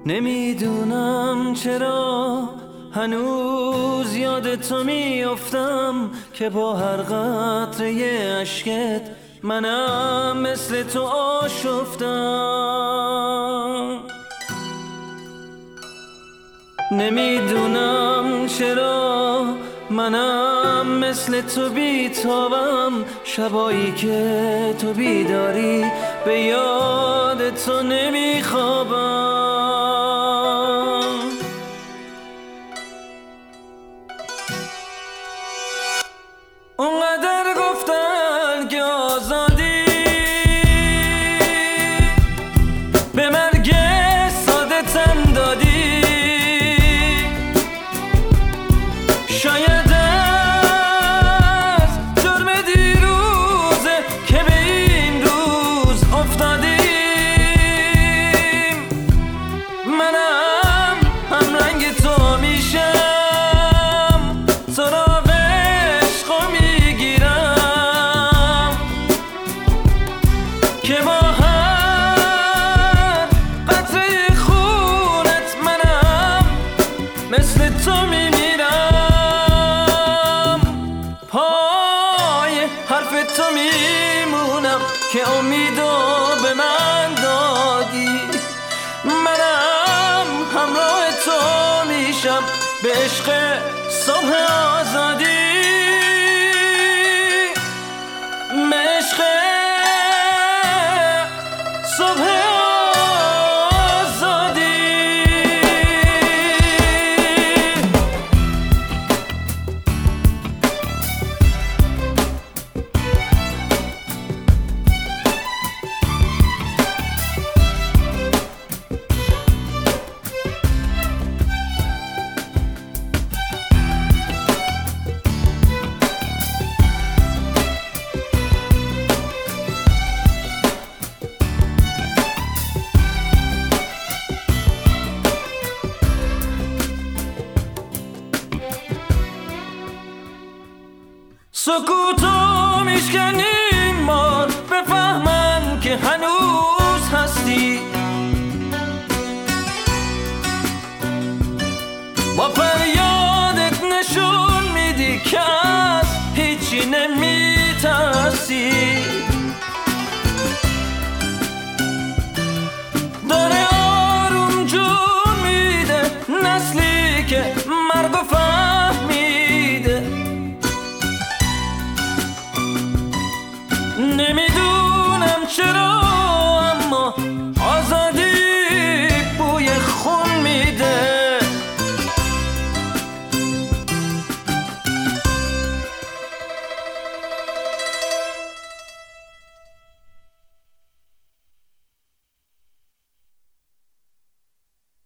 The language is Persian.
نمیدونم چرا هنوز یاد تو میافتم که با هر قطره اشکت منم مثل تو آشفتم. نمیدونم چرا منم مثل تو بیتابم، شبایی که تو بیداری به یاد تو نمیخوابم. اونقدر گفتن که آزادی به مرگ ساده تن دادی، شاید از جرم دیروزه که به این روز افتادیم. منم هم رنگ تو میشم، سراغ عشقو میگیرم که با هر قطره خونت منم مثل تو میمیرم. پای حرف تو میمونم که امیدو به من دادی، منم همراه تو میشم به عشق صبح آزادی، به عشق صبح آزادی. سکوتو میشکنیم بار بفهمن که هنوز هستی، با فریادت نشون میدی که از هیچی نمیترسی. داره آروم جون میده نسلی که مرگو فهمیده. نمیدونم چرا اما آزاد